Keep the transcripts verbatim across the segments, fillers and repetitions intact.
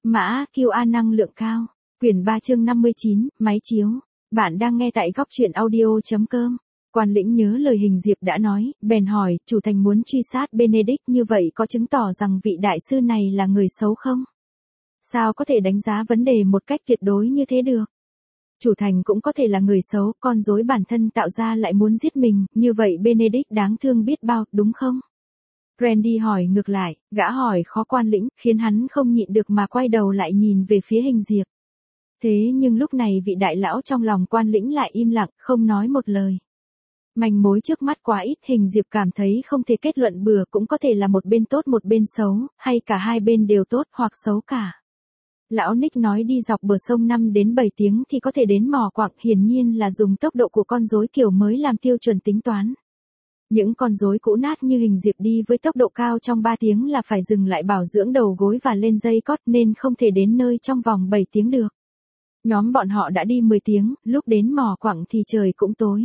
Mã quy a năng lượng cao. Quyển ba chương năm mươi chín, máy chiếu. Bạn đang nghe tại góc truyện audio.com. Quan lĩnh nhớ lời Hình Diệp đã nói, bèn hỏi, chủ thành muốn truy sát Benedict như vậy có chứng tỏ rằng vị đại sư này là người xấu không? Sao có thể đánh giá vấn đề một cách tuyệt đối như thế được? Chủ thành cũng có thể là người xấu, con rối bản thân tạo ra lại muốn giết mình, như vậy Benedict đáng thương biết bao, đúng không? Randy hỏi ngược lại, gã hỏi khó quan lĩnh, khiến hắn không nhịn được mà quay đầu lại nhìn về phía Hình Diệp. Thế nhưng lúc này vị đại lão trong lòng quan lĩnh lại im lặng, không nói một lời. Manh mối trước mắt quá ít, Hình Diệp cảm thấy không thể kết luận bừa, cũng có thể là một bên tốt một bên xấu, hay cả hai bên đều tốt hoặc xấu cả. Lão Nick nói đi dọc bờ sông năm đến bảy tiếng thì có thể đến mỏ quặng, hiển nhiên là dùng tốc độ của con rối kiểu mới làm tiêu chuẩn tính toán. Những con rối cũ nát như Hình Diệp đi với tốc độ cao trong ba tiếng là phải dừng lại bảo dưỡng đầu gối và lên dây cót nên không thể đến nơi trong vòng bảy tiếng được. Nhóm bọn họ đã đi mười tiếng, lúc đến mỏ quặng thì trời cũng tối.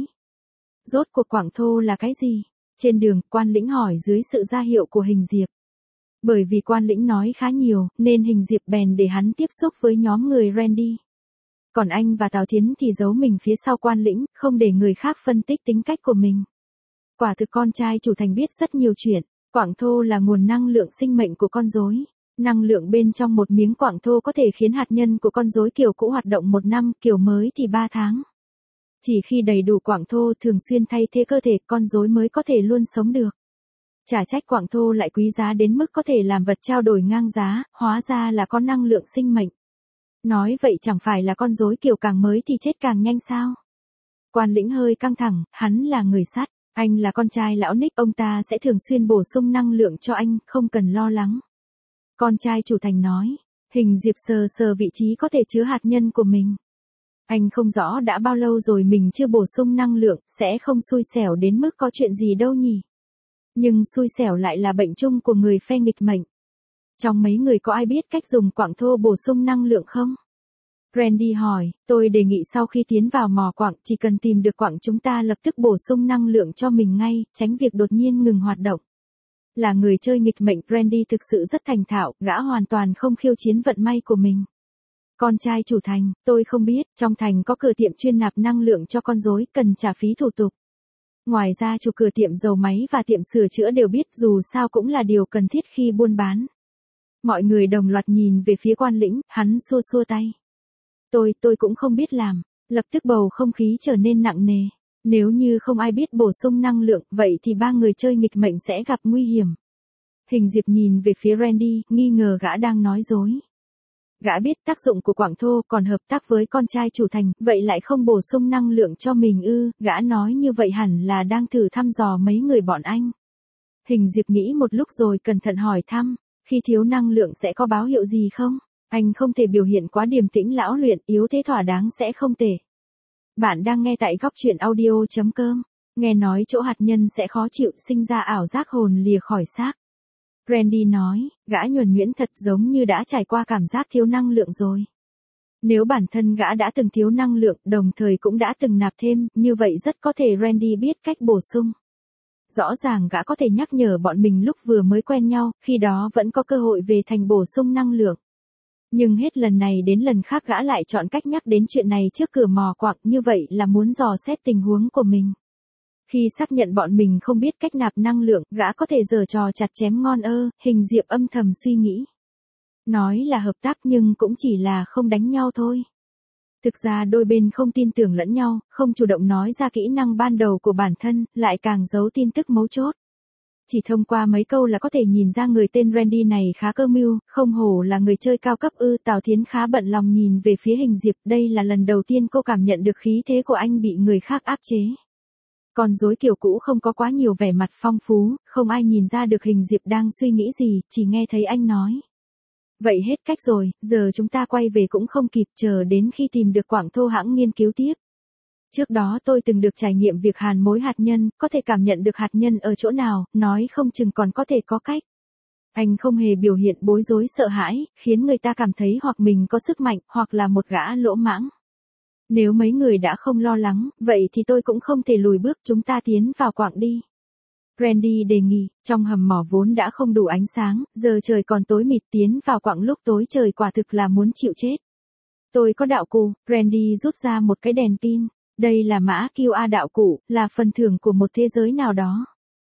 Rốt cuộc quặng thô là cái gì? Trên đường, quan lĩnh hỏi dưới sự ra hiệu của Hình Diệp. Bởi vì quan lĩnh nói khá nhiều, nên Hình Diệp bèn để hắn tiếp xúc với nhóm người Randy. Còn anh và Tào Thiến thì giấu mình phía sau quan lĩnh, không để người khác phân tích tính cách của mình. Quả thực con trai chủ thành biết rất nhiều chuyện. Quặng thô là nguồn năng lượng sinh mệnh của con rối. Năng lượng bên trong một miếng quặng thô có thể khiến hạt nhân của con rối kiểu cũ hoạt động một năm, kiểu mới thì ba tháng. Chỉ khi đầy đủ quặng thô thường xuyên thay thế cơ thể, con rối mới có thể luôn sống được. Chả trách quặng thô lại quý giá đến mức có thể làm vật trao đổi ngang giá, hóa ra là có năng lượng sinh mệnh. Nói vậy chẳng phải là con rối kiểu càng mới thì chết càng nhanh sao? Quan lĩnh hơi căng thẳng, hắn là người sắt, anh là con trai lão Nick, ông ta sẽ thường xuyên bổ sung năng lượng cho anh, không cần lo lắng. Con trai chủ thành nói, Hình Diệp sờ sờ vị trí có thể chứa hạt nhân của mình. Anh không rõ đã bao lâu rồi mình chưa bổ sung năng lượng, sẽ không xui xẻo đến mức có chuyện gì đâu nhỉ? Nhưng xui xẻo lại là bệnh chung của người phe nghịch mệnh. Trong mấy người có ai biết cách dùng quặng thô bổ sung năng lượng không? Randy hỏi, tôi đề nghị sau khi tiến vào mỏ quặng chỉ cần tìm được quặng chúng ta lập tức bổ sung năng lượng cho mình ngay, tránh việc đột nhiên ngừng hoạt động. Là người chơi nghịch mệnh, Randy thực sự rất thành thạo, gã hoàn toàn không khiêu chiến vận may của mình. Con trai chủ thành, tôi không biết, trong thành có cửa tiệm chuyên nạp năng lượng cho con rối, cần trả phí thủ tục. Ngoài ra chủ cửa tiệm dầu máy và tiệm sửa chữa đều biết, dù sao cũng là điều cần thiết khi buôn bán. Mọi người đồng loạt nhìn về phía quan lĩnh, hắn xua xua tay. Tôi, tôi cũng không biết làm. Lập tức bầu không khí trở nên nặng nề. Nếu như không ai biết bổ sung năng lượng, vậy thì ba người chơi nghịch mệnh sẽ gặp nguy hiểm. Hình Diệp nhìn về phía Randy, nghi ngờ gã đang nói dối. Gã biết tác dụng của quặng thô, còn hợp tác với con trai chủ thành, vậy lại không bổ sung năng lượng cho mình ư? Gã nói như vậy hẳn là đang thử thăm dò mấy người bọn anh. Hình Diệp nghĩ một lúc rồi cẩn thận hỏi thăm, khi thiếu năng lượng sẽ có báo hiệu gì không? Anh không thể biểu hiện quá điềm tĩnh lão luyện, yếu thế thỏa đáng sẽ không tệ. Bạn đang nghe tại góc truyện audio.com. Nghe nói chỗ hạt nhân sẽ khó chịu, sinh ra ảo giác hồn lìa khỏi xác. Randy nói, gã nhuần nhuyễn thật, giống như đã trải qua cảm giác thiếu năng lượng rồi. Nếu bản thân gã đã từng thiếu năng lượng, đồng thời cũng đã từng nạp thêm, như vậy rất có thể Randy biết cách bổ sung. Rõ ràng gã có thể nhắc nhở bọn mình lúc vừa mới quen nhau, khi đó vẫn có cơ hội về thành bổ sung năng lượng. Nhưng hết lần này đến lần khác gã lại chọn cách nhắc đến chuyện này trước cửa mỏ quặng, như vậy là muốn dò xét tình huống của mình. Khi xác nhận bọn mình không biết cách nạp năng lượng, gã có thể giở trò chặt chém ngon ơ, Hình Diệp âm thầm suy nghĩ. Nói là hợp tác nhưng cũng chỉ là không đánh nhau thôi. Thực ra đôi bên không tin tưởng lẫn nhau, không chủ động nói ra kỹ năng ban đầu của bản thân, lại càng giấu tin tức mấu chốt. Chỉ thông qua mấy câu là có thể nhìn ra người tên Randy này khá cơ mưu, không hổ là người chơi cao cấp ư. Tào Thiến khá bận lòng nhìn về phía Hình Diệp, đây là lần đầu tiên cô cảm nhận được khí thế của anh bị người khác áp chế. Con rối kiểu cũ không có quá nhiều vẻ mặt phong phú, không ai nhìn ra được Hình Diệp đang suy nghĩ gì, chỉ nghe thấy anh nói. Vậy hết cách rồi, giờ chúng ta quay về cũng không kịp, chờ đến khi tìm được quặng thô hãng nghiên cứu tiếp. Trước đó tôi từng được trải nghiệm việc hàn mối hạt nhân, có thể cảm nhận được hạt nhân ở chỗ nào, nói không chừng còn có thể có cách. Anh không hề biểu hiện bối rối sợ hãi, khiến người ta cảm thấy hoặc mình có sức mạnh, hoặc là một gã lỗ mãng. Nếu mấy người đã không lo lắng, vậy thì tôi cũng không thể lùi bước, chúng ta tiến vào quặng đi. Randy đề nghị, trong hầm mỏ vốn đã không đủ ánh sáng, giờ trời còn tối mịt, tiến vào quặng lúc tối trời quả thực là muốn chịu chết. Tôi có đạo cụ, Randy rút ra một cái đèn pin. Đây là mã quy a đạo cụ, là phần thưởng của một thế giới nào đó.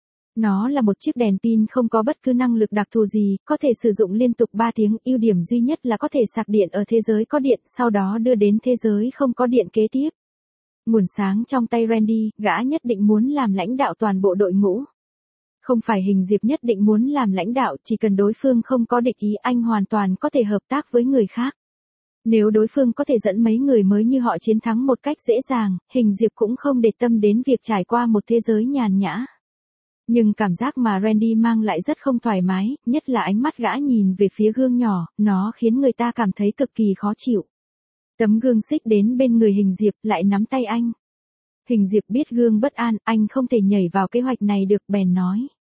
Nó là một chiếc đèn pin không có bất cứ năng lực đặc thù gì, có thể sử dụng liên tục ba tiếng, ưu điểm duy nhất là có thể sạc điện ở thế giới có điện, sau đó đưa đến thế giới không có điện kế tiếp. Nguồn sáng trong tay Randy, gã nhất định muốn làm lãnh đạo toàn bộ đội ngũ. Không phải Hình Diệp nhất định muốn làm lãnh đạo, chỉ cần đối phương không có địch ý anh hoàn toàn có thể hợp tác với người khác. Nếu đối phương có thể dẫn mấy người mới như họ chiến thắng một cách dễ dàng, Hình Diệp cũng không để tâm đến việc trải qua một thế giới nhàn nhã. Nhưng cảm giác mà Randy mang lại rất không thoải mái, nhất là ánh mắt gã nhìn về phía gương nhỏ, nó khiến người ta cảm thấy cực kỳ khó chịu. Tấm gương xích đến bên người Hình Diệp, lại nắm tay anh. Hình Diệp biết gương bất an, anh không thể nhảy vào kế hoạch này được, bèn nói.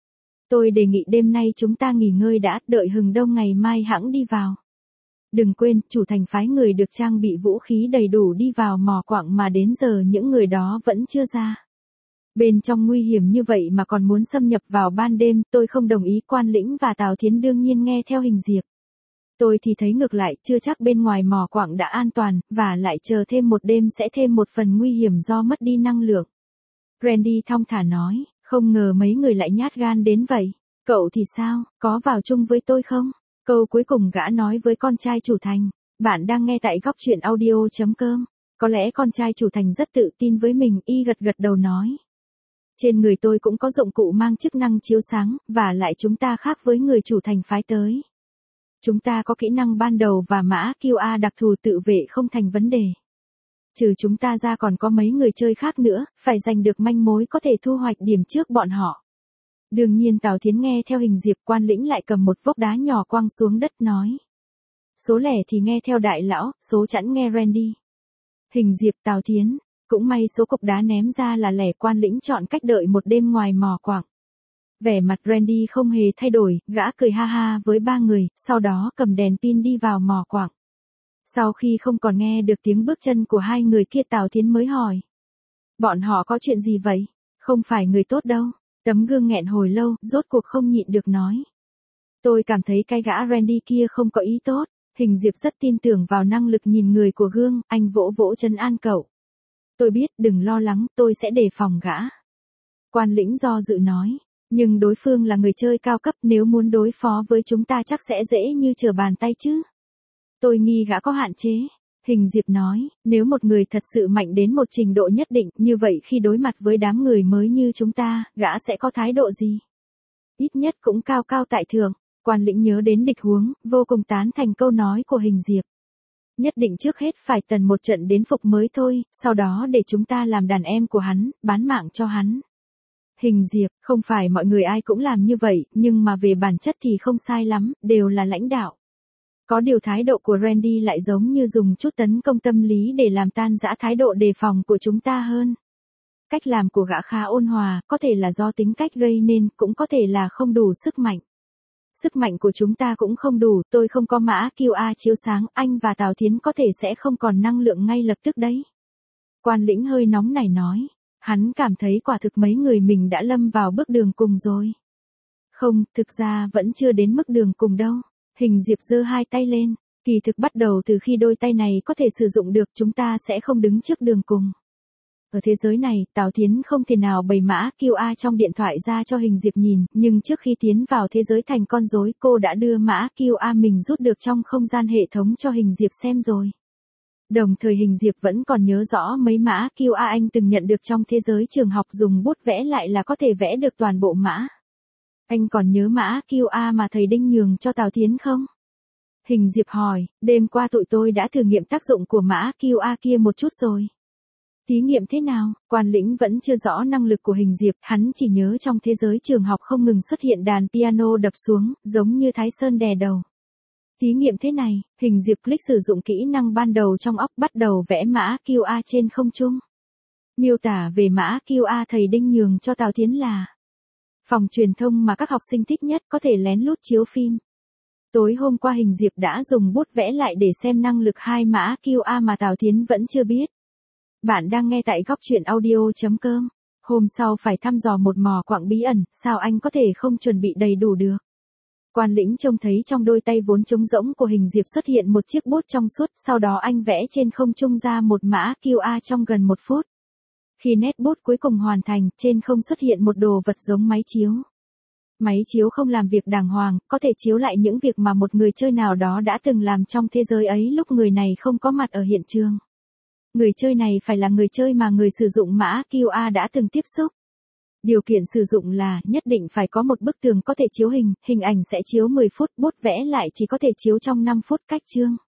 Tôi đề nghị đêm nay chúng ta nghỉ ngơi đã, đợi hừng đông ngày mai hẵng đi vào. Đừng quên, chủ thành phái người được trang bị vũ khí đầy đủ đi vào mỏ quặng mà đến giờ những người đó vẫn chưa ra. Bên trong nguy hiểm như vậy mà còn muốn xâm nhập vào ban đêm, tôi không đồng ý. Quan Lĩnh và Tào Thiến đương nhiên nghe theo Hình Diệp. Tôi thì thấy ngược lại, chưa chắc bên ngoài mỏ quặng đã an toàn, và lại chờ thêm một đêm sẽ thêm một phần nguy hiểm do mất đi năng lượng. Randy thong thả nói, không ngờ mấy người lại nhát gan đến vậy. Cậu thì sao, có vào chung với tôi không? Câu cuối cùng gã nói với con trai chủ thành. Bạn đang nghe tại góc truyện audio chấm com. Có lẽ con trai chủ thành rất tự tin với mình, y gật gật đầu nói. Trên người tôi cũng có dụng cụ mang chức năng chiếu sáng, và lại chúng ta khác với người chủ thành phái tới. Chúng ta có kỹ năng ban đầu và mã quy a đặc thù, tự vệ không thành vấn đề. Trừ chúng ta ra còn có mấy người chơi khác nữa, phải giành được manh mối có thể thu hoạch điểm trước bọn họ. Đương nhiên Tào Thiến nghe theo Hình Diệp. Quan Lĩnh lại cầm một vốc đá nhỏ quăng xuống đất nói. Số lẻ thì nghe theo đại lão, số chẵn nghe Randy. Hình Diệp, Tào Thiến, cũng may số cục đá ném ra là lẻ. Quan Lĩnh chọn cách đợi một đêm ngoài mỏ quặng. Vẻ mặt Randy không hề thay đổi, gã cười ha ha với ba người, sau đó cầm đèn pin đi vào mỏ quặng. Sau khi không còn nghe được tiếng bước chân của hai người kia, Tào Thiến mới hỏi. Bọn họ có chuyện gì vậy? Không phải người tốt đâu. Tấm gương nghẹn hồi lâu, rốt cuộc không nhịn được nói. Tôi cảm thấy cái gã Randy kia không có ý tốt. Hình Diệp rất tin tưởng vào năng lực nhìn người của gương, anh vỗ vỗ trấn an cậu. Tôi biết, đừng lo lắng, tôi sẽ đề phòng gã. Quan Lĩnh do dự nói. Nhưng đối phương là người chơi cao cấp, nếu muốn đối phó với chúng ta chắc sẽ dễ như trở bàn tay chứ. Tôi nghi gã có hạn chế. Hình Diệp nói, nếu một người thật sự mạnh đến một trình độ nhất định, như vậy khi đối mặt với đám người mới như chúng ta, gã sẽ có thái độ gì? Ít nhất cũng cao cao tại thượng. Quan Lĩnh nhớ đến địch huống, vô cùng tán thành câu nói của Hình Diệp. Nhất định trước hết phải tần một trận đến phục mới thôi, sau đó để chúng ta làm đàn em của hắn, bán mạng cho hắn. Hình Diệp, không phải mọi người ai cũng làm như vậy, nhưng mà về bản chất thì không sai lắm, đều là lãnh đạo. Có điều thái độ của Randy lại giống như dùng chút tấn công tâm lý để làm tan rã thái độ đề phòng của chúng ta hơn. Cách làm của gã khá ôn hòa, có thể là do tính cách gây nên, cũng có thể là không đủ sức mạnh. Sức mạnh của chúng ta cũng không đủ, tôi không có mã quy a chiếu sáng, anh và Tào Thiến có thể sẽ không còn năng lượng ngay lập tức đấy. Quan Lĩnh hơi nóng nảy nói, hắn cảm thấy quả thực mấy người mình đã lâm vào bước đường cùng rồi. Không, thực ra vẫn chưa đến mức đường cùng đâu. Hình Diệp giơ hai tay lên, kỳ thực bắt đầu từ khi đôi tay này có thể sử dụng được, chúng ta sẽ không đứng trước đường cùng. Ở thế giới này, Tào Thiến không thể nào bày mã quy a trong điện thoại ra cho Hình Diệp nhìn, nhưng trước khi tiến vào thế giới thành con rối, cô đã đưa mã quy a mình rút được trong không gian hệ thống cho Hình Diệp xem rồi. Đồng thời Hình Diệp vẫn còn nhớ rõ mấy mã quy a anh từng nhận được trong thế giới trường học, dùng bút vẽ lại là có thể vẽ được toàn bộ mã. Anh còn nhớ mã quy a mà thầy Đinh nhường cho Tào Thiến không? Hình Diệp hỏi, đêm qua tụi tôi đã thử nghiệm tác dụng của mã quy a kia một chút rồi. Thí nghiệm thế nào? Quan Lĩnh vẫn chưa rõ năng lực của Hình Diệp, hắn chỉ nhớ trong thế giới trường học không ngừng xuất hiện đàn piano đập xuống, giống như Thái Sơn đè đầu. Thí nghiệm thế này, Hình Diệp click sử dụng kỹ năng ban đầu trong óc, bắt đầu vẽ mã quy a trên không trung. Miêu tả về mã quy a thầy Đinh nhường cho Tào Thiến là phòng truyền thông mà các học sinh thích nhất, có thể lén lút chiếu phim. Tối hôm qua Hình Diệp đã dùng bút vẽ lại để xem năng lực hai mã quy a mà Tào Thiến vẫn chưa biết. Bạn đang nghe tại góc truyện audio chấm com. Hôm sau phải thăm dò một mỏ quặng bí ẩn, sao anh có thể không chuẩn bị đầy đủ được? Quan Lĩnh trông thấy trong đôi tay vốn trống rỗng của Hình Diệp xuất hiện một chiếc bút trong suốt, sau đó anh vẽ trên không trung ra một mã quy rờ trong gần một phút. Khi nét bút cuối cùng hoàn thành, trên không xuất hiện một đồ vật giống máy chiếu. Máy chiếu không làm việc đàng hoàng, có thể chiếu lại những việc mà một người chơi nào đó đã từng làm trong thế giới ấy lúc người này không có mặt ở hiện trường. Người chơi này phải là người chơi mà người sử dụng mã quy rờ đã từng tiếp xúc. Điều kiện sử dụng là nhất định phải có một bức tường có thể chiếu hình, hình ảnh sẽ chiếu mười phút, bút vẽ lại chỉ có thể chiếu trong năm phút cách chương.